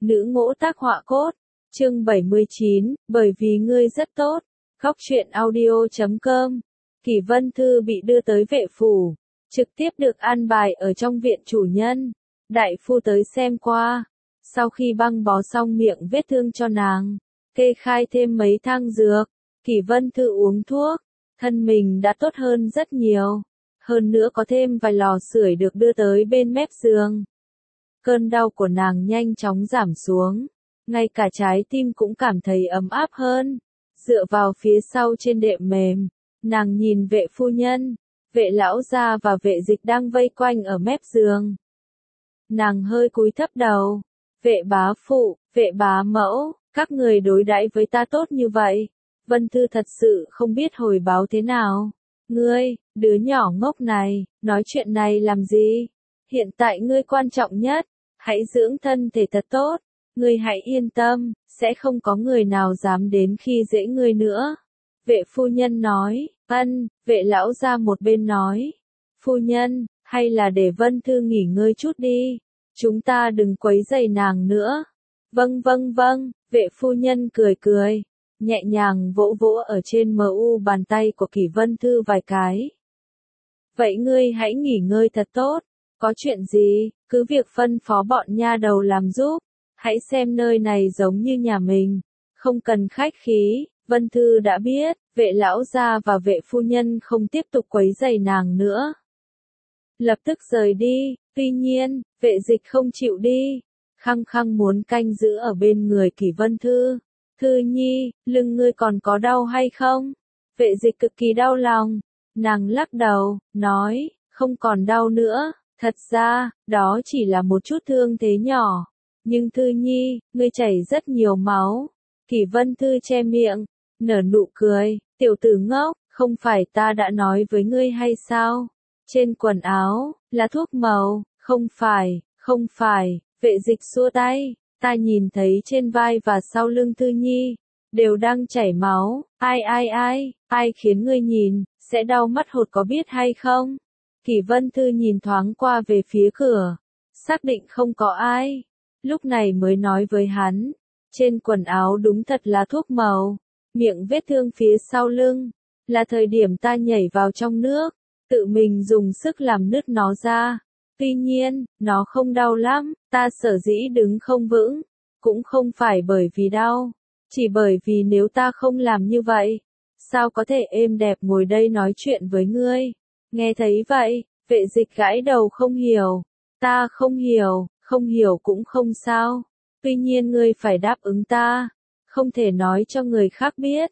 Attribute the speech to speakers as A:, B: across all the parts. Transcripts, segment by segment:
A: Nữ ngỗ tác họa cốt. Chương 79, bởi vì ngươi rất tốt. Góc truyện audio.com. Kỷ Vân Thư bị đưa tới vệ phủ, trực tiếp được an bài ở trong viện chủ nhân. Đại phu tới xem qua, sau khi băng bó xong miệng vết thương cho nàng, kê khai thêm mấy thang dược, Kỷ Vân Thư uống thuốc, thân mình đã tốt hơn rất nhiều. Hơn nữa có thêm vài lò sưởi được đưa tới bên mép giường. Cơn đau của nàng nhanh chóng giảm xuống, ngay cả trái tim cũng cảm thấy ấm áp hơn. Dựa vào phía sau trên đệm mềm, nàng nhìn vệ phu nhân, vệ lão gia và vệ dịch đang vây quanh ở mép giường. Nàng hơi cúi thấp đầu, vệ bá phụ, vệ bá mẫu, các người đối đãi với ta tốt như vậy, Vân Thư thật sự không biết hồi báo thế nào. Ngươi, đứa nhỏ ngốc này, nói chuyện này làm gì? Hiện tại ngươi quan trọng nhất, hãy dưỡng thân thể thật tốt, ngươi hãy yên tâm, sẽ không có người nào dám đến khi dễ ngươi nữa. Vệ phu nhân nói, vệ lão ra một bên nói, phu nhân, hay là để Vân Thư nghỉ ngơi chút đi, chúng ta đừng quấy rầy nàng nữa. Vâng, vệ phu nhân cười cười, nhẹ nhàng vỗ vỗ ở trên bàn tay của Kỷ Vân Thư vài cái. Vậy ngươi hãy nghỉ ngơi thật tốt, có chuyện gì, cứ việc phân phó bọn nha đầu làm giúp, hãy xem nơi này giống như nhà mình, không cần khách khí. Vân Thư đã biết, vệ lão gia và vệ phu nhân không tiếp tục quấy rầy nàng nữa. Lập tức rời đi, tuy nhiên, vệ dịch không chịu đi, khăng khăng muốn canh giữ ở bên người Kỷ Vân Thư. Thư nhi, lưng ngươi còn có đau hay không? Vệ dịch cực kỳ đau lòng, nàng lắc đầu, nói, không còn đau nữa, thật ra, đó chỉ là một chút thương thế nhỏ. Nhưng Thư nhi, ngươi chảy rất nhiều máu. Kỷ Vân Thư che miệng, nở nụ cười, tiểu tử ngốc, không phải ta đã nói với ngươi hay sao? Trên quần áo, là thuốc màu, không phải, vệ dịch xua tay, ta nhìn thấy trên vai và sau lưng Thư nhi, đều đang chảy máu, ai khiến ngươi nhìn, sẽ đau mắt hột có biết hay không? Kỷ Vân Thư nhìn thoáng qua về phía cửa, xác định không có ai, lúc này mới nói với hắn, trên quần áo đúng thật là thuốc màu, miệng vết thương phía sau lưng, là thời điểm ta nhảy vào trong nước, tự mình dùng sức làm nứt nó ra. Tuy nhiên, nó không đau lắm, ta sở dĩ đứng không vững, cũng không phải bởi vì đau, chỉ bởi vì nếu ta không làm như vậy, sao có thể êm đẹp ngồi đây nói chuyện với ngươi. Nghe thấy vậy, vệ dịch gãi đầu không hiểu, ta không hiểu cũng không sao, tuy nhiên ngươi phải đáp ứng ta, không thể nói cho người khác biết.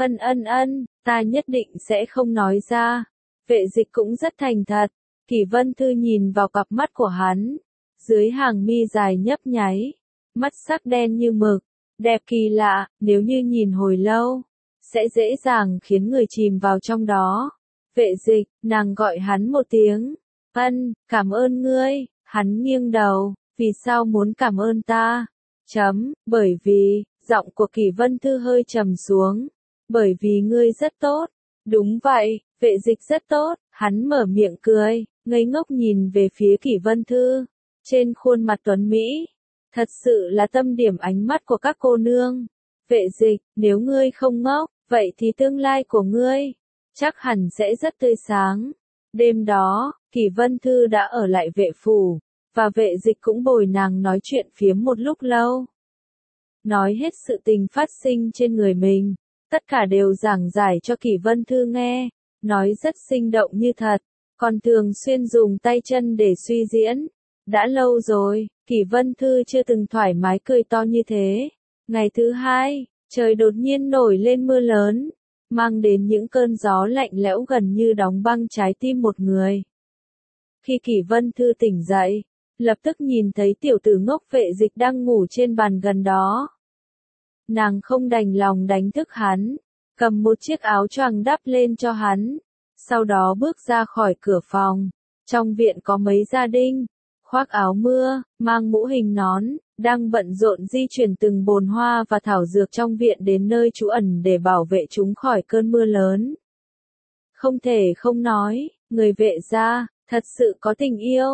A: Ta nhất định sẽ không nói ra. Vệ dịch cũng rất thành thật. Kỷ Vân Thư nhìn vào cặp mắt của hắn, dưới hàng mi dài nhấp nháy, mắt sắc đen như mực, đẹp kỳ lạ, nếu như nhìn hồi lâu, sẽ dễ dàng khiến người chìm vào trong đó. Vệ dịch, nàng gọi hắn một tiếng, cảm ơn ngươi, hắn nghiêng đầu, vì sao muốn cảm ơn ta? Bởi vì, giọng của Kỷ Vân Thư hơi trầm xuống, bởi vì ngươi rất tốt. Đúng vậy, vệ dịch rất tốt, hắn mở miệng cười, ngây ngốc nhìn về phía Kỷ Vân Thư, trên khuôn mặt tuấn Mỹ, thật sự là tâm điểm ánh mắt của các cô nương. Vệ dịch, nếu ngươi không ngốc, vậy thì tương lai của ngươi, chắc hẳn sẽ rất tươi sáng. Đêm đó, Kỷ Vân Thư đã ở lại vệ phủ, và vệ dịch cũng bồi nàng nói chuyện phiếm một lúc lâu. Nói hết sự tình phát sinh trên người mình, tất cả đều giảng giải cho Kỷ Vân Thư nghe, nói rất sinh động như thật, còn thường xuyên dùng tay chân để suy diễn. Đã lâu rồi, Kỷ Vân Thư chưa từng thoải mái cười to như thế. Ngày thứ hai, trời đột nhiên nổi lên mưa lớn, mang đến những cơn gió lạnh lẽo gần như đóng băng trái tim một người. Khi Kỷ Vân Thư tỉnh dậy, lập tức nhìn thấy tiểu tử ngốc vệ dịch đang ngủ trên bàn gần đó. Nàng không đành lòng đánh thức hắn, cầm một chiếc áo choàng đắp lên cho hắn, sau đó bước ra khỏi cửa phòng. Trong viện có mấy gia đình, khoác áo mưa, mang mũ hình nón, đang bận rộn di chuyển từng bồn hoa và thảo dược trong viện đến nơi trú ẩn để bảo vệ chúng khỏi cơn mưa lớn. Không thể không nói, người vệ gia, thật sự có tình yêu.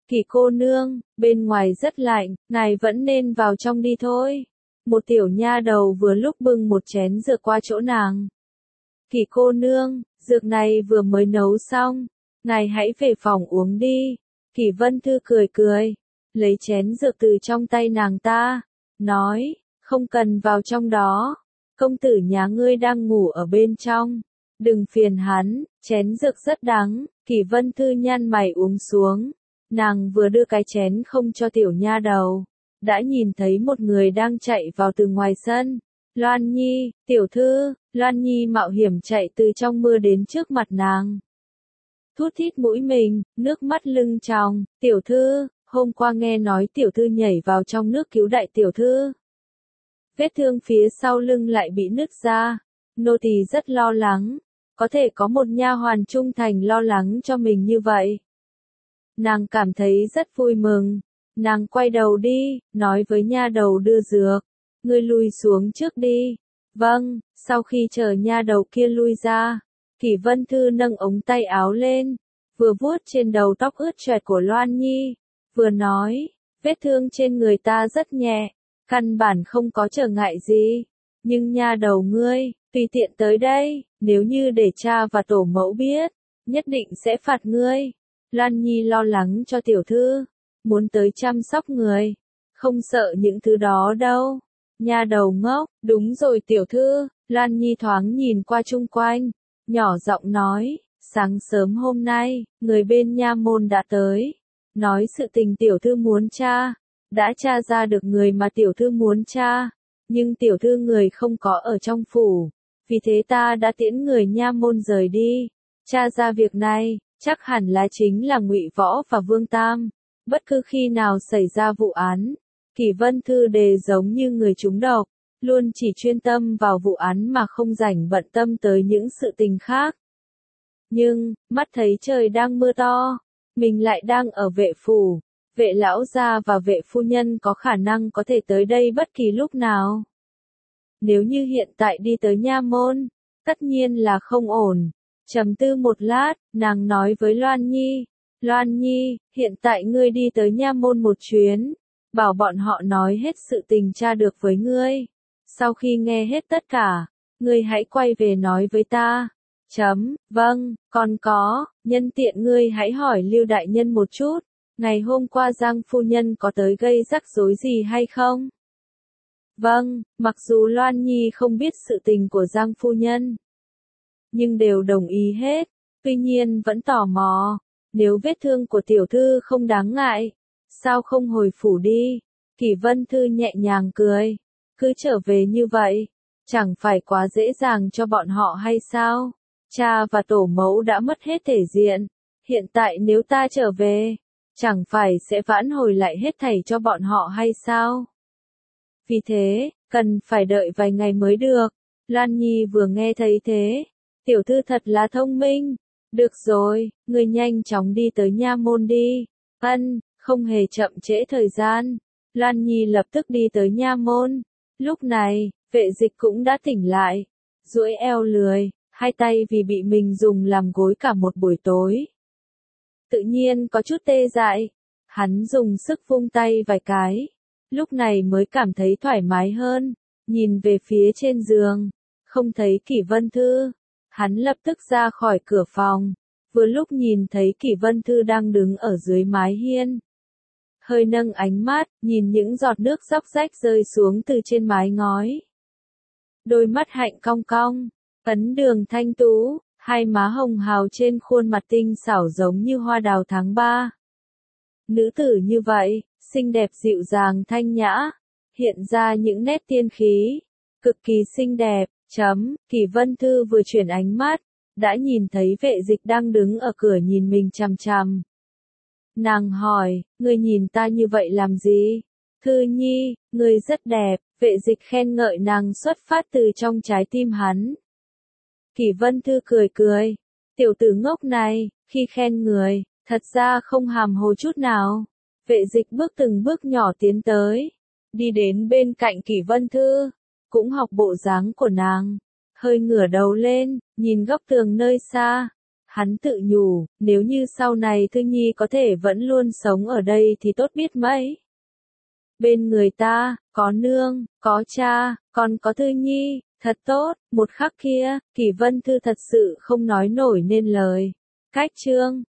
A: Kỳ cô nương, bên ngoài rất lạnh, ngài vẫn nên vào trong đi thôi. Một tiểu nha đầu vừa lúc bưng một chén dược qua chỗ nàng. Kỳ cô nương, dược này vừa mới nấu xong, ngài hãy về phòng uống đi. Kỳ Vân Thư cười cười, lấy chén dược từ trong tay nàng ta, nói, không cần vào trong đó, công tử nhà ngươi đang ngủ ở bên trong, đừng phiền hắn, chén dược rất đắng. Kỳ Vân Thư nhăn mày uống xuống, nàng vừa đưa cái chén không cho tiểu nha đầu, đã nhìn thấy một người đang chạy vào từ ngoài sân. Loan Nhi, tiểu thư. Loan Nhi mạo hiểm chạy từ trong mưa đến trước mặt nàng. Thút thít mũi mình, nước mắt lưng tròng, tiểu thư, hôm qua nghe nói tiểu thư nhảy vào trong nước cứu đại tiểu thư. Vết thương phía sau lưng lại bị nứt ra, nô tỳ rất lo lắng, có thể có một nha hoàn trung thành lo lắng cho mình như vậy. Nàng cảm thấy rất vui mừng, nàng quay đầu đi, nói với nha đầu đưa dược, ngươi lui xuống trước đi. Vâng, sau khi chờ nha đầu kia lui ra, Kỳ Vân Thư nâng ống tay áo lên, vừa vuốt trên đầu tóc ướt choẹt của Loan Nhi, vừa nói, vết thương trên người ta rất nhẹ, căn bản không có trở ngại gì, nhưng nha đầu ngươi, tùy tiện tới đây, nếu như để cha và tổ mẫu biết, nhất định sẽ phạt ngươi. Loan Nhi lo lắng cho tiểu thư, muốn tới chăm sóc người, không sợ những thứ đó đâu. Nha đầu ngốc, đúng rồi tiểu thư. Loan Nhi thoáng nhìn qua chung quanh, nhỏ giọng nói, sáng sớm hôm nay, người bên nha môn đã tới, nói sự tình tiểu thư muốn tra, đã tra ra được người mà tiểu thư muốn tra, nhưng tiểu thư người không có ở trong phủ, vì thế ta đã tiễn người nha môn rời đi, tra ra việc này, chắc hẳn là chính là Ngụy Võ và Vương Tam, bất cứ khi nào xảy ra vụ án, Kỳ Vân Thư đề giống như người trúng độc, luôn chỉ chuyên tâm vào vụ án mà không rảnh bận tâm tới những sự tình khác. Nhưng, mắt thấy trời đang mưa to, mình lại đang ở vệ phủ, vệ lão gia và vệ phu nhân có khả năng có thể tới đây bất kỳ lúc nào. Nếu như hiện tại đi tới nha môn, tất nhiên là không ổn. Trầm tư một lát, nàng nói với Loan Nhi, Loan Nhi, hiện tại ngươi đi tới nha môn một chuyến, bảo bọn họ nói hết sự tình tra được với ngươi. Sau khi nghe hết tất cả, ngươi hãy quay về nói với ta. Vâng, còn có, nhân tiện ngươi hãy hỏi Lưu đại nhân một chút, ngày hôm qua Giang phu nhân có tới gây rắc rối gì hay không? Vâng, mặc dù Loan Nhi không biết sự tình của Giang phu nhân, nhưng đều đồng ý hết, tuy nhiên vẫn tò mò, nếu vết thương của tiểu thư không đáng ngại, sao không hồi phủ đi? Kỳ Vân Thư nhẹ nhàng cười, cứ trở về như vậy, chẳng phải quá dễ dàng cho bọn họ hay sao? Cha và tổ mẫu đã mất hết thể diện, hiện tại nếu ta trở về, chẳng phải sẽ vãn hồi lại hết thảy cho bọn họ hay sao? Vì thế, cần phải đợi vài ngày mới được. Lan Nhi vừa nghe thấy thế, tiểu thư thật là thông minh. Được rồi, ngươi nhanh chóng đi tới nha môn đi. Không hề chậm trễ thời gian. Lan Nhi lập tức đi tới nha môn. Lúc này, vệ dịch cũng đã tỉnh lại, duỗi eo lười, hai tay vì bị mình dùng làm gối cả một buổi tối. Tự nhiên có chút tê dại, hắn dùng sức vung tay vài cái, lúc này mới cảm thấy thoải mái hơn, nhìn về phía trên giường, không thấy Kỷ Vân Thư, hắn lập tức ra khỏi cửa phòng, vừa lúc nhìn thấy Kỷ Vân Thư đang đứng ở dưới mái hiên. Hơi nâng ánh mắt, nhìn những giọt nước róc rách rơi xuống từ trên mái ngói. Đôi mắt hạnh cong cong, ấn đường thanh tú, hai má hồng hào trên khuôn mặt tinh xảo giống như hoa đào tháng 3. Nữ tử như vậy, xinh đẹp dịu dàng thanh nhã, hiện ra những nét tiên khí, cực kỳ xinh đẹp. Kỷ Vân Thư vừa chuyển ánh mắt, đã nhìn thấy vệ dịch đang đứng ở cửa nhìn mình chằm chằm. Nàng hỏi, ngươi nhìn ta như vậy làm gì? Thư Nhi, ngươi rất đẹp, vệ dịch khen ngợi nàng xuất phát từ trong trái tim hắn. Kỷ Vân Thư cười cười, tiểu tử ngốc này, khi khen người, thật ra không hàm hồ chút nào. Vệ dịch bước từng bước nhỏ tiến tới, đi đến bên cạnh Kỷ Vân Thư, cũng học bộ dáng của nàng, hơi ngửa đầu lên, nhìn góc tường nơi xa, hắn tự nhủ, nếu như sau này Thư Nhi có thể vẫn luôn sống ở đây thì tốt biết mấy. Bên người ta, có nương, có cha, còn có Thư Nhi, thật tốt, một khắc kia, Kỷ Vân Thư thật sự không nói nổi nên lời. Cách chương